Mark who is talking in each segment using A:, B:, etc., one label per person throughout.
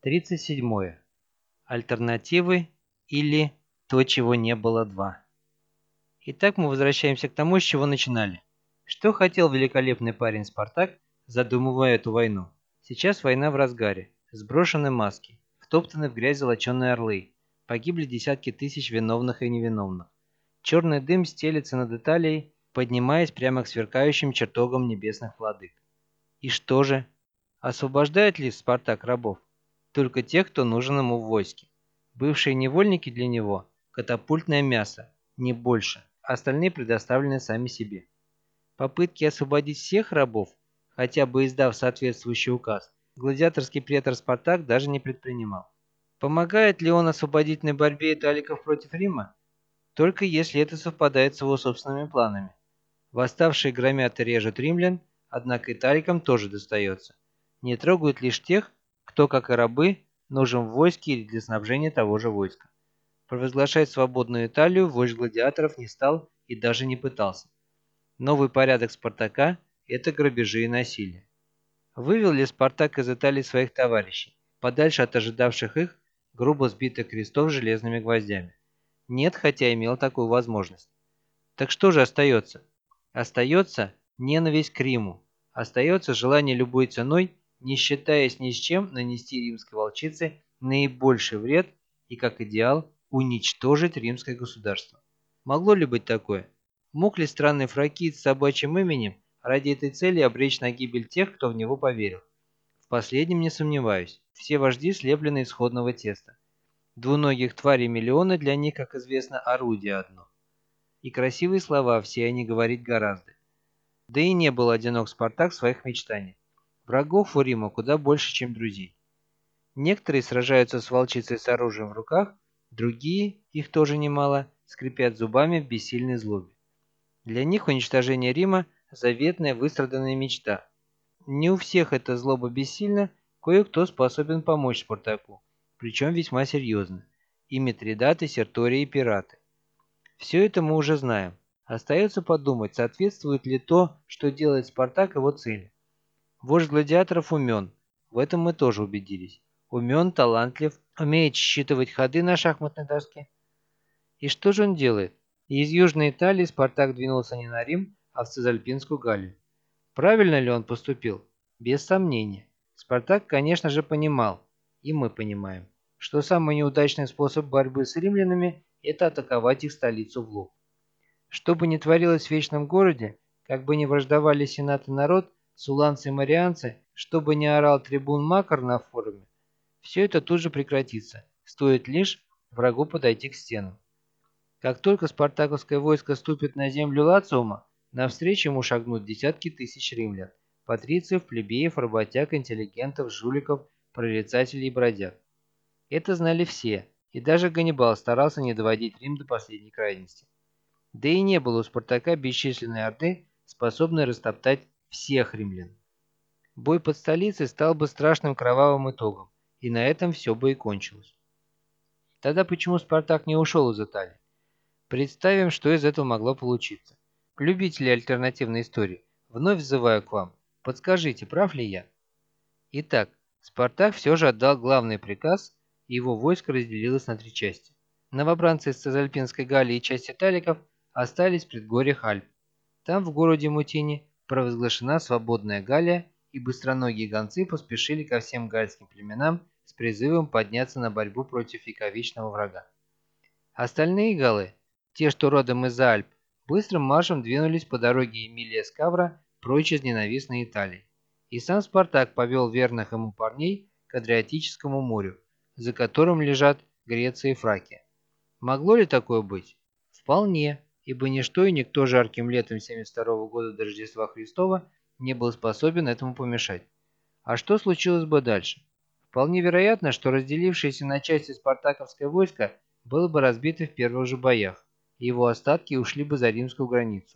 A: 37. Альтернативы или то, чего не было два. Итак, мы возвращаемся к тому, с чего начинали. Что хотел великолепный парень Спартак, задумывая эту войну? Сейчас война в разгаре. Сброшены маски, втоптаны в грязь золоченые орлы. Погибли десятки тысяч виновных и невиновных. Черный дым стелется над Италией, поднимаясь прямо к сверкающим чертогам небесных владык. И что же? Освобождает ли Спартак рабов? Только тех, кто нужен ему в войске. Бывшие невольники для него – катапультное мясо, не больше. Остальные предоставлены сами себе. Попытки освободить всех рабов, хотя бы издав соответствующий указ, гладиаторский претор Спартак даже не предпринимал. Помогает ли он освободительной борьбе италиков против Рима? Только если это совпадает с его собственными планами. Восставшие громят и режут римлян, однако италикам тоже достается. Не трогают лишь тех, кто, как и рабы, нужен в войске или для снабжения того же войска. Провозглашать свободную Италию вождь гладиаторов не стал и даже не пытался. Новый порядок Спартака – это грабежи и насилие. Вывел ли Спартак из Италии своих товарищей, подальше от ожидавших их, грубо сбитых крестов железными гвоздями? Нет, хотя имел такую возможность. Так что же остается? Остается ненависть к Риму. Остается желание любой ценой, не считаясь ни с чем, нанести римской волчице наибольший вред и, как идеал, уничтожить римское государство. Могло ли быть такое? Мог ли странный фракиец с собачьим именем ради этой цели обречь на гибель тех, кто в него поверил? В последнем не сомневаюсь. Все вожди слеплены из сходного теста. Двуногих тварей миллионы для них, как известно, орудие одно. И красивые слова все они говорить гораздо. Да и не был одинок Спартак в своих мечтаниях. Врагов у Рима куда больше, чем друзей. Некоторые сражаются с волчицей с оружием в руках, другие, их тоже немало, скрипят зубами в бессильной злобе. Для них уничтожение Рима – заветная выстраданная мечта. Не у всех эта злоба бессильна, кое-кто способен помочь Спартаку, причем весьма серьезно. И Митридаты, Сертории и пираты. Все это мы уже знаем. Остается подумать, соответствует ли то, что делает Спартак, его цели. Вождь гладиаторов умен. В этом мы тоже убедились. Умен, талантлив, умеет считывать ходы на шахматной доске. И что же он делает? Из Южной Италии Спартак двинулся не на Рим, а в Цезальпинскую Галлию. Правильно ли он поступил? Без сомнения. Спартак, конечно же, понимал, и мы понимаем, что самый неудачный способ борьбы с римлянами – это атаковать их столицу в лоб. Что бы ни творилось в Вечном Городе, как бы ни враждовали сенат и народ, суланцы и марианцы, что бы ни орал трибун Макар на форуме, все это тут же прекратится, стоит лишь врагу подойти к стенам. Как только спартаковское войско ступит на землю Лациума, навстречу ему шагнут десятки тысяч римлян, патрициев, плебеев, работяг, интеллигентов, жуликов, прорицателей и бродяг. Это знали все, и даже Ганнибал старался не доводить Рим до последней крайности. Да и не было у Спартака бесчисленной орды, способной растоптать всех римлян. Бой под столицей стал бы страшным кровавым итогом, и на этом все бы и кончилось. Тогда почему Спартак не ушел из Италии? Представим, что из этого могло получиться. Любители альтернативной истории, вновь взываю к вам. Подскажите, прав ли я? Итак, Спартак все же отдал главный приказ, и его войско разделилось на три части. Новобранцы из Цезальпинской Галлии и часть италиков остались в предгорьях Альп. Там, в городе Мутини, провозглашена свободная Галлия, и быстроногие гонцы поспешили ко всем гальским племенам с призывом подняться на борьбу против вековечного врага. Остальные галлы, те, что родом из Альп, быстрым маршем двинулись по дороге Эмилия Скавра прочь из ненавистной Италии. И сам Спартак повел верных ему парней к Адриатическому морю, за которым лежат Греция и Фракия. Могло ли такое быть? Вполне, ибо ничто и никто жарким летом 72 года до Рождества Христова не был способен этому помешать. А что случилось бы дальше? Вполне вероятно, что разделившееся на части спартаковское войско было бы разбито в первых же боях, и его остатки ушли бы за римскую границу,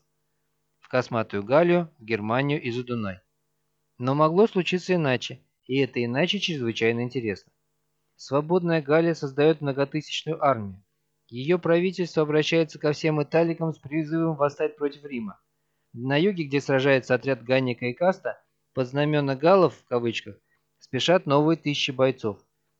A: в Косматую Галлию, в Германию и за Дунай. Но могло случиться иначе, и это иначе чрезвычайно интересно. Свободная Галлия создает многотысячную армию. Ее правительство обращается ко всем италикам с призывом восстать против Рима. На юге, где сражается отряд Ганника и Каста, под знамена галлов в кавычках, спешат новые тысячи бойцов.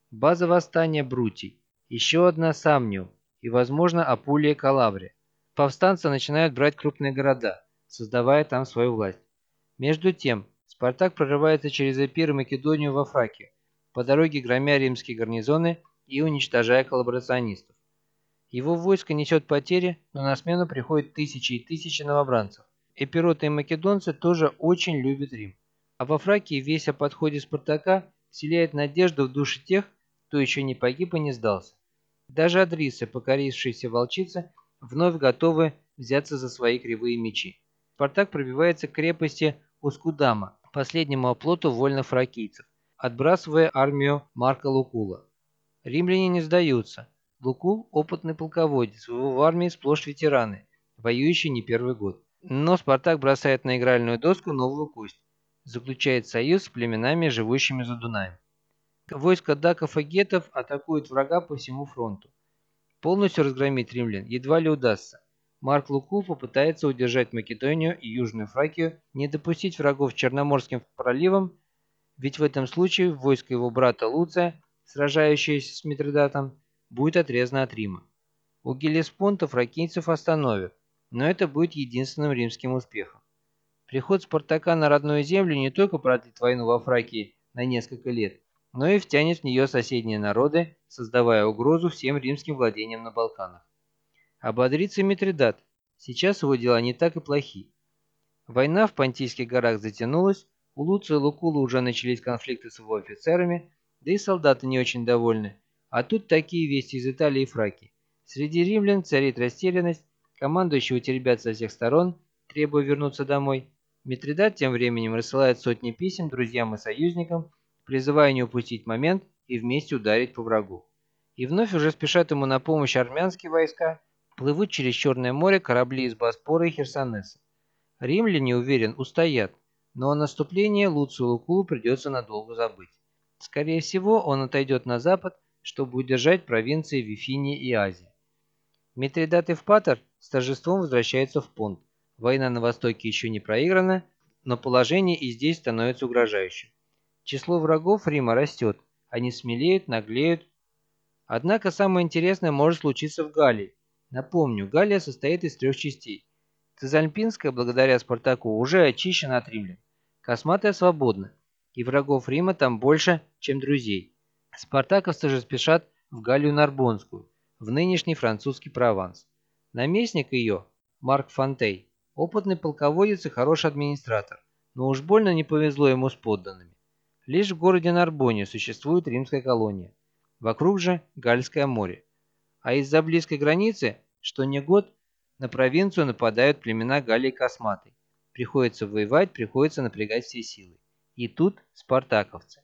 A: База восстания Брутий, еще одна Самниум и, возможно, Апулия Калабрия. Повстанцы начинают брать крупные города, создавая там свою власть. Между тем, Спартак прорывается через Эпир и Македонию во Фракию, по дороге громя римские гарнизоны и уничтожая коллаборационистов. Его войско несет потери, но на смену приходят тысячи и тысячи новобранцев. Эпироты и македонцы тоже очень любят Рим. А во Фракии весть о подходе Спартака вселяет надежду в души тех, кто еще не погиб и не сдался. Даже адрисы, покорившиеся волчицы, вновь готовы взяться за свои кривые мечи. Спартак пробивается к крепости Ускудама, последнему оплоту вольнофракийцев, отбрасывая армию Марка Лукула. Римляне не сдаются. Лукул – опытный полководец, в армии сплошь ветераны, воюющие не первый год. Но Спартак бросает на игральную доску новую кость, заключает союз с племенами, живущими за Дунаем. Войско даков и гетов атакует врага по всему фронту. Полностью разгромить римлян едва ли удастся. Марк Лукул попытается удержать Македонию и Южную Фракию, не допустить врагов Черноморским проливом, ведь в этом случае войско его брата Луция, сражающееся с Митридатом, будет отрезано от Рима. У Геллеспонта фракийцев остановят, но это будет единственным римским успехом. Приход Спартака на родную землю не только продлит войну во Фракии на несколько лет, но и втянет в нее соседние народы, создавая угрозу всем римским владениям на Балканах. Ободрится Митридат. Сейчас его дела не так и плохи. Война в Понтийских горах затянулась, у Луция и Лукула уже начались конфликты с его офицерами, да и солдаты не очень довольны. А тут такие вести из Италии и Фракии. Среди римлян царит растерянность, командующие теребят со всех сторон, требуя вернуться домой. Митридат тем временем рассылает сотни писем друзьям и союзникам, призывая не упустить момент и вместе ударить по врагу. И вновь уже спешат ему на помощь армянские войска, плывут через Черное море корабли из Боспора и Херсонеса. Римляне, уверен, устоят, но о наступлении Луцию Лукулу придется надолго забыть. Скорее всего, он отойдет на запад, чтобы удержать провинции Вифиния и Азия. Митридат Евпатор с торжеством возвращается в Понт. Война на востоке еще не проиграна, но положение и здесь становится угрожающим. Число врагов Рима растет, они смелеют, наглеют. Однако самое интересное может случиться в Галлии. Напомню, Галлия состоит из 3 частей. Цезальпинская, благодаря Спартаку, уже очищена от римлян. Косматая свободна, и врагов Рима там больше, чем друзей. Спартаковцы же спешат в Галлию Нарбонскую, в нынешний французский Прованс. Наместник ее, Марк Фонтей, опытный полководец и хороший администратор, но уж больно не повезло ему с подданными. Лишь в городе Нарбоне существует римская колония. Вокруг же Гальское море. А из-за близкой границы, что не год, на провинцию нападают племена Галлии Косматой. Приходится воевать, приходится напрягать все силы. И тут спартаковцы.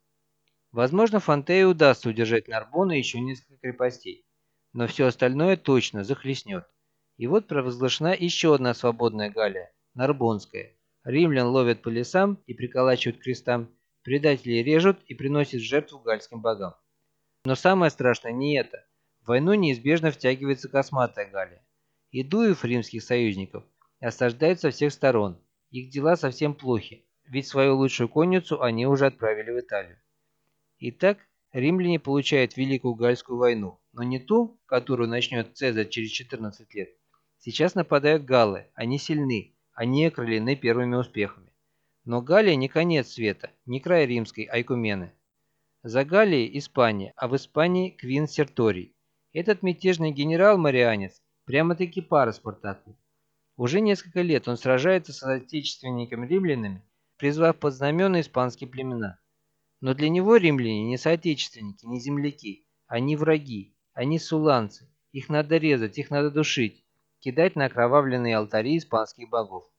A: Возможно, Фонтею удастся удержать Нарбон и еще несколько крепостей. Но все остальное точно захлестнет. И вот провозглашена еще одна свободная Галлия – Нарбонская. Римлян ловят по лесам и приколачивают к крестам, предателей режут и приносят в жертву гальским богам. Но самое страшное не это. В войну неизбежно втягивается косматая Галлия. И дуев римских союзников осаждают со всех сторон. Их дела совсем плохи, ведь свою лучшую конницу они уже отправили в Италию. Итак, римляне получают Великую Гальскую войну, но не ту, которую начнет Цезарь через 14 лет. Сейчас нападают галлы, они сильны, они окрылены первыми успехами. Но Галлия не конец света, не край римской айкумены. За Галлией Испания, а в Испании Квин Серторий. Этот мятежный генерал-марианец прямо-таки пара Спартаку. Уже несколько лет он сражается с отечественниками-римлянами, призвав под знамена испанские племена. Но для него римляне не соотечественники, не земляки, они враги, они суланцы, их надо резать, их надо душить, кидать на окровавленные алтари испанских богов.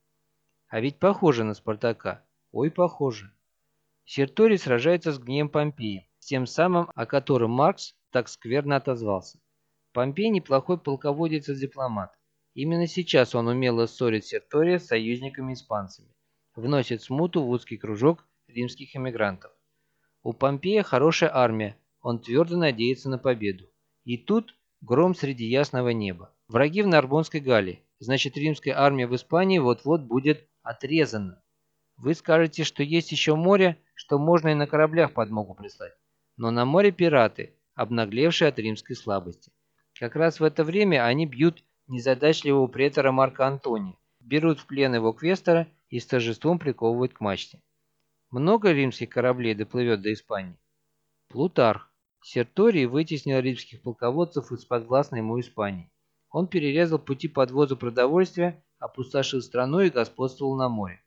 A: А ведь похоже на Спартака, ой, похоже. Серторий сражается с Гнеем Помпеем, с тем самым, о котором Маркс так скверно отозвался. Помпей неплохой полководец и дипломат. Именно сейчас он умело ссорит Сертория с союзниками-испанцами, вносит смуту в узкий кружок римских эмигрантов. У Помпея хорошая армия, он твердо надеется на победу. И тут гром среди ясного неба. Враги в Нарбонской Галлии, значит римская армия в Испании вот-вот будет отрезана. Вы скажете, что есть еще море, что можно и на кораблях подмогу прислать. Но на море пираты, обнаглевшие от римской слабости. Как раз в это время они бьют незадачливого претора Марка Антония, берут в плен его квестора и с торжеством приковывают к мачте. Много римских кораблей доплывет до Испании? Плутарх. Серторий вытеснил римских полководцев из подвластной ему Испании. Он перерезал пути подвоза продовольствия, опустошил страну и господствовал на море.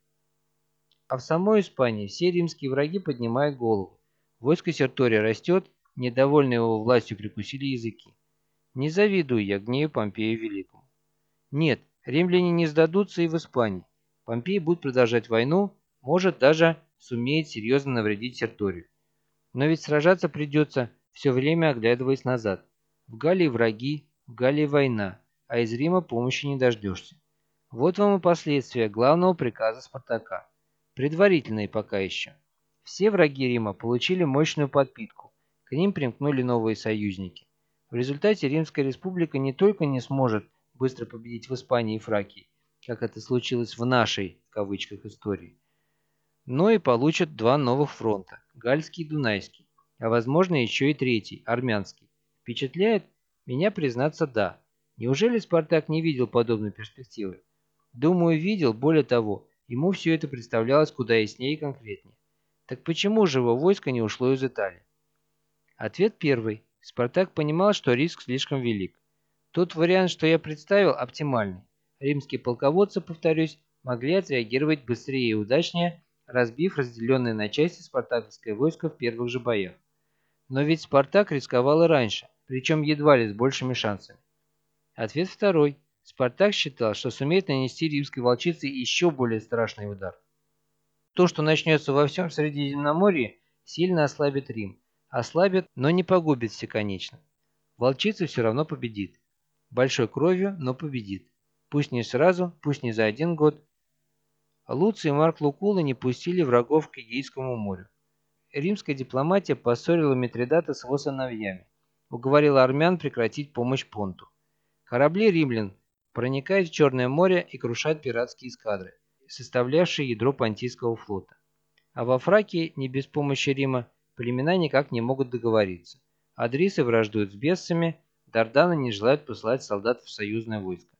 A: А в самой Испании все римские враги поднимают голову. Войско Сертория растет, недовольные его властью прикусили языки. Не завидую я гневу Помпею Великому. Нет, римляне не сдадутся и в Испании. Помпей будет продолжать войну, может даже сумеет серьезно навредить Серторию. Но ведь сражаться придется, все время оглядываясь назад. В Галлии враги, в Галлии война, а из Рима помощи не дождешься. Вот вам и последствия главного приказа Спартака. Предварительные пока еще. Все враги Рима получили мощную подпитку, к ним примкнули новые союзники. В результате Римская республика не только не сможет быстро победить в Испании и Фракии, как это случилось в нашей, в кавычках, истории, но и получат два новых фронта – Гальский и Дунайский, а возможно еще и третий – Армянский. Впечатляет? Меня, признаться, да. Неужели Спартак не видел подобной перспективы? Думаю, видел, более того, ему все это представлялось куда яснее и конкретнее. Так почему же его войско не ушло из Италии? Ответ первый. Спартак понимал, что риск слишком велик. Тот вариант, что я представил, оптимальный. Римские полководцы, повторюсь, могли отреагировать быстрее и удачнее, разбив разделенное на части спартаковское войско в первых же боях. Но ведь Спартак рисковал и раньше, причем едва ли с большими шансами. Ответ второй. Спартак считал, что сумеет нанести римской волчице еще более страшный удар. То, что начнется во всем Средиземноморье, сильно ослабит Рим. Ослабит, но не погубит всеконечно. Волчица все равно победит. Большой кровью, но победит. Пусть не сразу, пусть не за один год. Луций и Марк Лукулы не пустили врагов к Эгейскому морю. Римская дипломатия поссорила Митридата с его сыновьями, уговорила армян прекратить помощь Понту. Корабли римлян проникают в Черное море и крушат пиратские эскадры, составлявшие ядро Понтийского флота. А во Фракии, не без помощи Рима, племена никак не могут договориться. Адрисы враждуют с бессами, Дарданы не желают посылать солдат в союзное войско.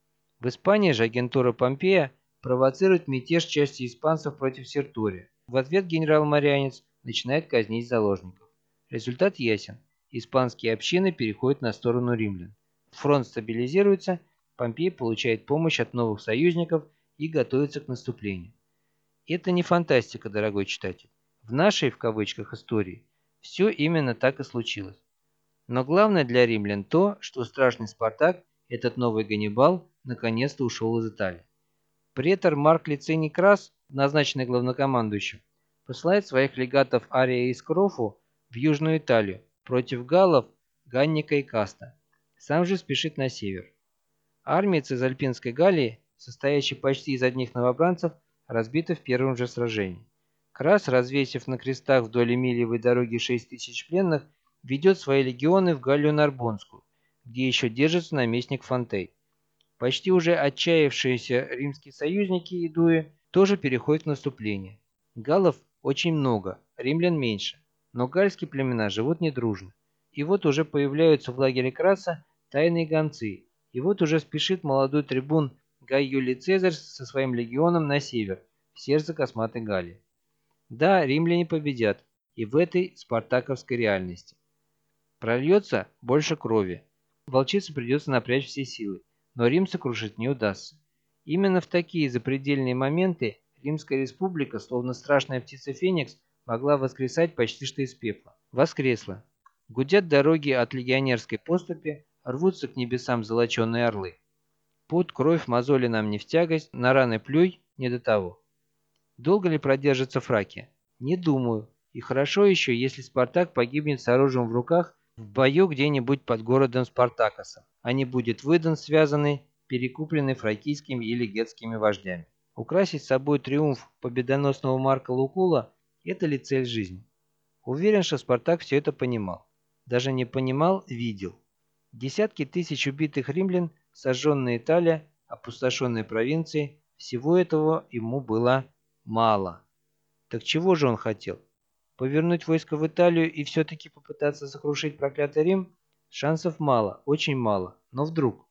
A: В Испании же агентура Помпея провоцирует мятеж части испанцев против Сертория. В ответ генерал-марианец начинает казнить заложников. Результат ясен. Испанские общины переходят на сторону римлян. Фронт стабилизируется, Помпей получает помощь от новых союзников и готовится к наступлению. Это не фантастика, дорогой читатель. В нашей, в кавычках, истории все именно так и случилось. Но главное для римлян то, что страшный Спартак, этот новый Ганнибал, наконец-то ушел из Италии. Претор Марк Лициний Крас, назначенный главнокомандующим, посылает своих легатов Ария и Скрофу в Южную Италию против галлов Ганника и Каста. Сам же спешит на север. Армия Цезальпинской Галлии, состоящая почти из одних новобранцев, разбита в первом же сражении. Крас, развесив на крестах вдоль Эмилиевой дороги 6000 пленных, ведет свои легионы в Галлию Нарбонскую, где еще держится наместник Фонтей. Почти уже отчаявшиеся римские союзники и дуи тоже переходят в наступление. Галлов очень много, римлян меньше, но гальские племена живут недружно. И вот уже появляются в лагере Краса тайные гонцы, и вот уже спешит молодой трибун Гай Юлий Цезарь со своим легионом на север, в сердце косматой Галлии. Да, римляне победят, и в этой спартаковской реальности. Прольется больше крови. Волчице придется напрячь все силы, но Рим сокрушить не удастся. Именно в такие запредельные моменты Римская республика, словно страшная птица Феникс, могла воскресать почти что из пепла. Воскресла. Гудят дороги от легионерской поступи, рвутся к небесам золоченые орлы. Пот, кровь, мозоли нам не в тягость, на раны плюй, не до того. Долго ли продержится Фракия? Не думаю. И хорошо еще, если Спартак погибнет с оружием в руках в бою где-нибудь под городом Спартакосом, а не будет выдан связанный, перекупленный фракийскими или гетскими вождями. Украсить собой триумф победоносного Марка Лукула – это ли цель жизни? Уверен, что Спартак все это понимал. Даже не понимал, видел. Десятки тысяч убитых римлян, сожженная Италия, опустошенные провинции – всего этого ему было мало. Так чего же он хотел? Повернуть войско в Италию и все-таки попытаться сокрушить проклятый Рим? Шансов мало, очень мало. Но вдруг...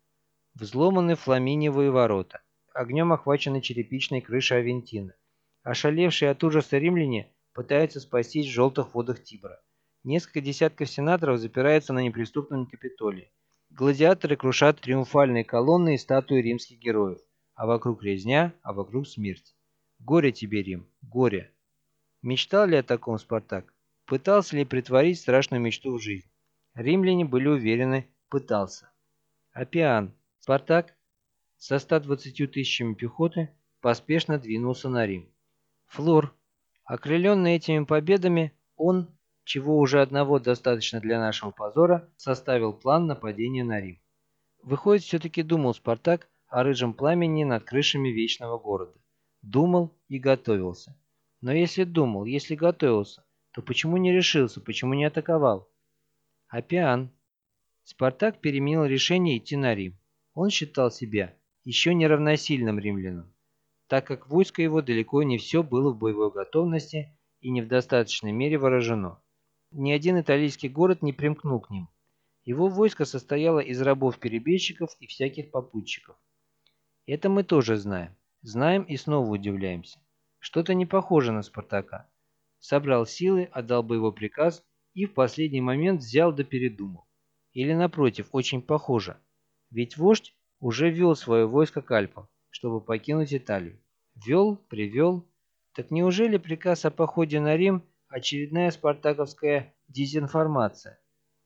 A: Взломаны Фламиниевые ворота. Огнем охвачены черепичные крыши Авентина. Ошалевшие от ужаса римляне пытаются спастись в желтых водах Тибра. Несколько десятков сенаторов запираются на неприступном Капитолии. Гладиаторы крушат триумфальные колонны и статуи римских героев. А вокруг резня, а вокруг смерть. Горе тебе, Рим, горе. Мечтал ли о таком Спартак? Пытался ли притворить страшную мечту в жизнь? Римляне были уверены, пытался. Аппиан, Спартак со 120 тысячами пехоты поспешно двинулся на Рим. Флор, окрыленный этими победами, он, чего уже одного достаточно для нашего позора, составил план нападения на Рим. Выходит, все-таки думал Спартак о рыжем пламени над крышами вечного города. Думал и готовился. Но если думал, если готовился, то почему не решился, почему не атаковал? Аппиан. Спартак переменил решение идти на Рим. Он считал себя еще не равносильным римлянам, так как войско его далеко не все было в боевой готовности и не в достаточной мере вооружено. Ни один итальянский город не примкнул к ним. Его войско состояло из рабов-перебежчиков и всяких попутчиков. Это мы тоже знаем. Знаем и снова удивляемся. Что-то не похоже на Спартака. Собрал силы, отдал боевой приказ и в последний момент взял да передумал. Или напротив, очень похоже. Ведь вождь уже вел свое войско к Альпам, чтобы покинуть Италию. Вел, привел. Так неужели приказ о походе на Рим – очередная спартаковская дезинформация?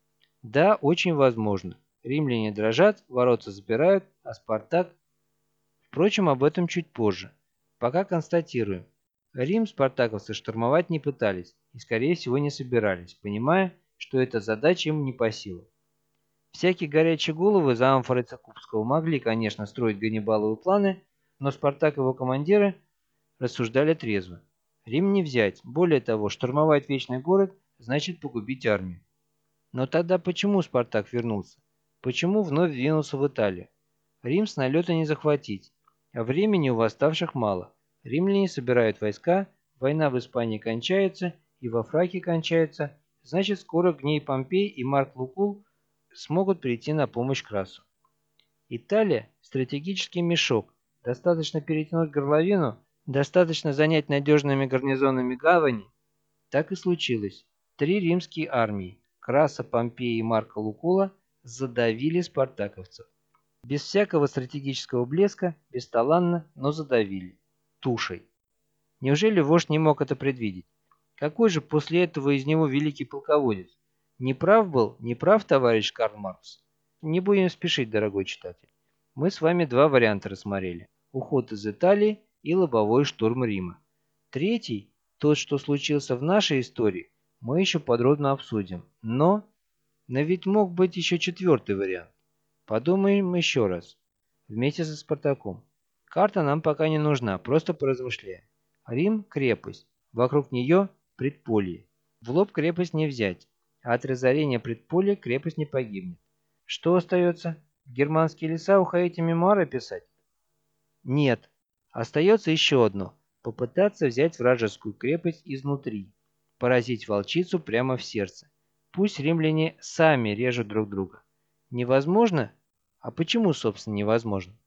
A: Да, очень возможно. Римляне дрожат, ворота запирают, а Спартак... Впрочем, об этом чуть позже. Пока констатируем. Рим спартаковцы штурмовать не пытались и, скорее всего, не собирались, понимая, что эта задача им не по силам. Всякие горячие головы за амфорой Цакубского могли, конечно, строить ганнибаловые планы, но Спартак и его командиры рассуждали трезво. Рим не взять, более того, штурмовать Вечный город значит погубить армию. Но тогда почему Спартак вернулся? Почему вновь двинулся в Италию? Рим с налета не захватить, а времени у восставших мало. Римляне собирают войска, война в Испании кончается и во Фракии кончается, значит скоро Гней Помпей и Марк Лукул смогут прийти на помощь Красу. Италия – стратегический мешок, достаточно перетянуть горловину, достаточно занять надежными гарнизонами гавани. Так и случилось. Три римские армии – Краса, Помпея и Марка Лукула – задавили спартаковцев. Без всякого стратегического блеска, бесталанно, но задавили. Тушей. Неужели вождь не мог это предвидеть? Какой же после этого из него великий полководец? Не прав был, не прав товарищ Карл Маркс? Не будем спешить, дорогой читатель. Мы с вами два варианта рассмотрели. Уход из Италии и лобовой штурм Рима. Третий, тот, что случился в нашей истории, мы еще подробно обсудим. Но ведь мог быть еще четвертый вариант. Подумаем еще раз. Вместе со Спартаком. Карта нам пока не нужна, просто поразмышляем. Рим – крепость. Вокруг нее – предполье. В лоб крепость не взять, а от разорения предполья крепость не погибнет. Что остается? В германские леса уходить и мемуары писать? Нет. Остается еще одно. Попытаться взять вражескую крепость изнутри. Поразить волчицу прямо в сердце. Пусть римляне сами режут друг друга. Невозможно? А почему, собственно, невозможно?